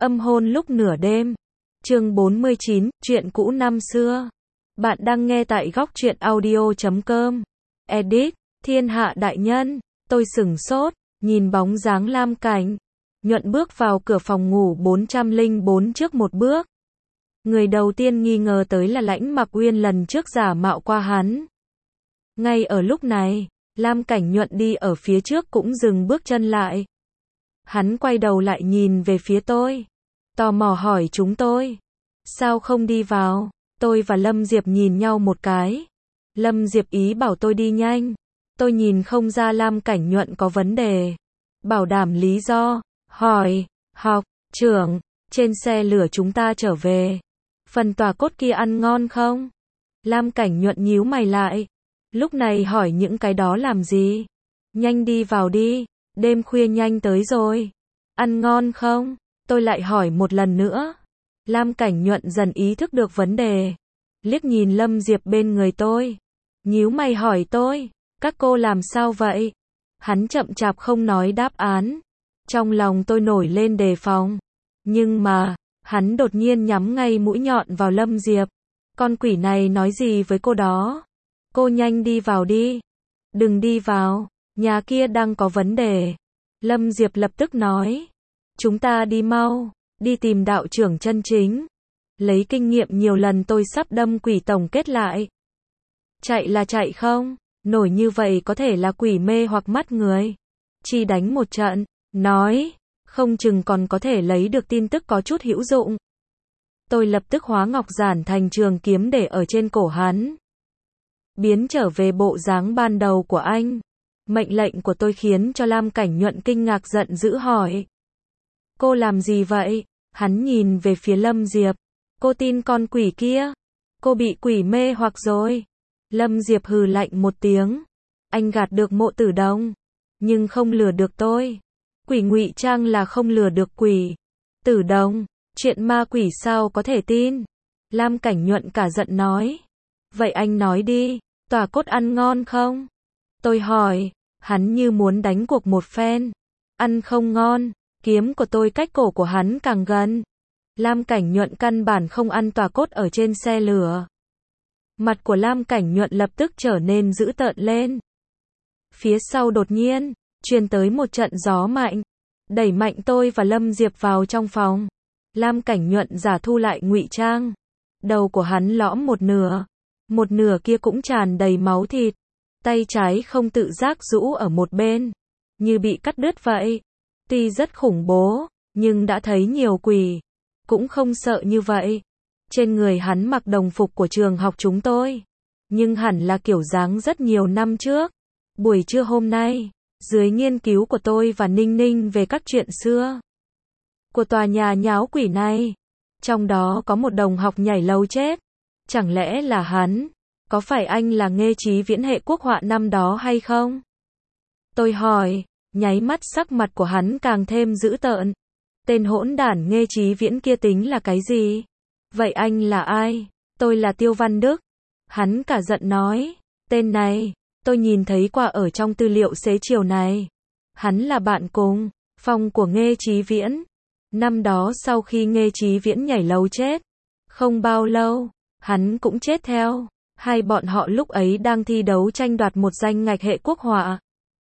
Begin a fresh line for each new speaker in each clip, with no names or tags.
Âm hôn lúc nửa đêm. Chương 49, chuyện cũ năm xưa. Bạn đang nghe tại góc truyện audio.com. Edit, Thiên Hạ đại nhân. Tôi sửng sốt, nhìn bóng dáng Lam Cảnh Nhuận bước vào cửa phòng ngủ 404 trước một bước. Người đầu tiên nghi ngờ tới là Lãnh Mặc Uyên lần trước giả mạo qua hắn. Ngay ở lúc này, Lam Cảnh Nhuận đi ở phía trước cũng dừng bước chân lại. Hắn quay đầu lại nhìn về phía tôi, tò mò hỏi chúng tôi, sao không đi vào? Tôi và Lâm Diệp nhìn nhau một cái. Lâm Diệp ý bảo tôi đi nhanh. Tôi nhìn không ra Lam Cảnh Nhuận có vấn đề. Bảo đảm lý do, hỏi, học trưởng, trên xe lửa chúng ta trở về, phần tòa cốt kia ăn ngon không? Lam Cảnh Nhuận nhíu mày lại. Lúc này hỏi những cái đó làm gì? Nhanh đi vào đi, đêm khuya nhanh tới rồi. Ăn ngon không? Tôi lại hỏi một lần nữa. Lam Cảnh Nhuận dần ý thức được vấn đề. Liếc nhìn Lâm Diệp bên người tôi. Nhíu mày hỏi tôi, các cô làm sao vậy? Hắn chậm chạp không nói đáp án. Trong lòng tôi nổi lên đề phòng. Nhưng mà, hắn đột nhiên nhắm ngay mũi nhọn vào Lâm Diệp. Con quỷ này nói gì với cô đó? Cô nhanh đi vào đi. Đừng đi vào, nhà kia đang có vấn đề. Lâm Diệp lập tức nói. Chúng ta đi mau, đi tìm đạo trưởng chân chính. Lấy kinh nghiệm nhiều lần tôi sắp đâm quỷ tổng kết lại. Chạy là chạy không, nổi như vậy có thể là quỷ mê hoặc mắt người. Chỉ đánh một trận, nói, không chừng còn có thể lấy được tin tức có chút hữu dụng. Tôi lập tức hóa ngọc giản thành trường kiếm để ở trên cổ hắn. Biến trở về bộ dáng ban đầu của anh. Mệnh lệnh của tôi khiến cho Lam Cảnh Nhuận kinh ngạc giận dữ hỏi. Cô làm gì vậy? Hắn nhìn về phía Lâm Diệp. Cô tin con quỷ kia? Cô bị quỷ mê hoặc rồi? Lâm Diệp hừ lạnh một tiếng. Anh gạt được Mộ Tử Đồng, nhưng không lừa được tôi. Quỷ ngụy trang là không lừa được quỷ. Tử Đồng, chuyện ma quỷ sao có thể tin? Lam Cảnh Nhuận cả giận nói. Vậy anh nói đi, tòa cốt ăn ngon không? Tôi hỏi, hắn như muốn đánh cuộc một phen. Ăn không ngon, kiếm của tôi cách cổ của hắn càng gần. Lam Cảnh Nhuận căn bản không ăn tòa cốt ở trên xe lửa. Mặt của Lam Cảnh Nhuận lập tức trở nên dữ tợn lên. Phía sau đột nhiên truyền tới một trận gió mạnh, đẩy mạnh tôi và Lâm Diệp vào trong phòng. Lam Cảnh Nhuận giả thu lại ngụy trang. Đầu của hắn lõm một nửa kia cũng tràn đầy máu thịt. Tay trái không tự giác rũ ở một bên, như bị cắt đứt vậy. Tuy rất khủng bố, nhưng đã thấy nhiều quỷ, cũng không sợ như vậy. Trên người hắn mặc đồng phục của trường học chúng tôi, nhưng hẳn là kiểu dáng rất nhiều năm trước. Buổi trưa hôm nay, dưới nghiên cứu của tôi và Ninh Ninh về các chuyện xưa của tòa nhà nháo quỷ này, trong đó có một đồng học nhảy lầu chết. Chẳng lẽ là hắn? Có phải anh là Nghê Chí Viễn hệ quốc họa năm đó hay không? Tôi hỏi, nháy mắt sắc mặt của hắn càng thêm dữ tợn. Tên hỗn đản Nghê Chí Viễn kia tính là cái gì? Vậy anh là ai? Tôi là Tiêu Văn Đức. Hắn cả giận nói, tên này, tôi nhìn thấy qua ở trong tư liệu xế chiều này. Hắn là bạn cùng phòng của Nghê Chí Viễn. Năm đó sau khi Nghê Chí Viễn nhảy lầu chết, không bao lâu, hắn cũng chết theo. Hai bọn họ lúc ấy đang thi đấu tranh đoạt một danh ngạch hệ quốc họa.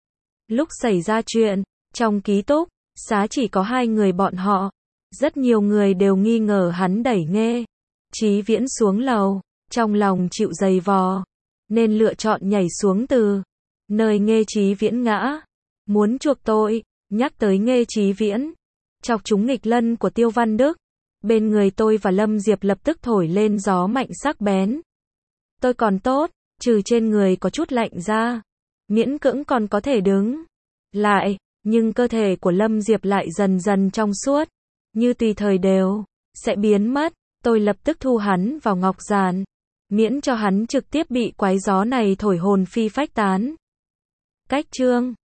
Lúc xảy ra chuyện, trong ký túc xá chỉ có hai người bọn họ. Rất nhiều người đều nghi ngờ hắn đẩy Nghê Chí Viễn xuống lầu, trong lòng chịu giày vò, nên lựa chọn nhảy xuống từ nơi Nghê Chí Viễn ngã. Muốn chuộc tội, nhắc tới Nghê Chí Viễn, chọc chúng nghịch lân của Tiêu Văn Đức. Bên người tôi và Lâm Diệp lập tức thổi lên gió mạnh sắc bén. Tôi còn tốt, trừ trên người có chút lạnh ra, miễn cưỡng còn có thể đứng lại, nhưng cơ thể của Lâm Diệp lại dần dần trong suốt, như tùy thời đều sẽ biến mất. Tôi lập tức thu hắn vào ngọc giản, miễn cho hắn trực tiếp bị quái gió này thổi hồn phi phách tán. Cách chương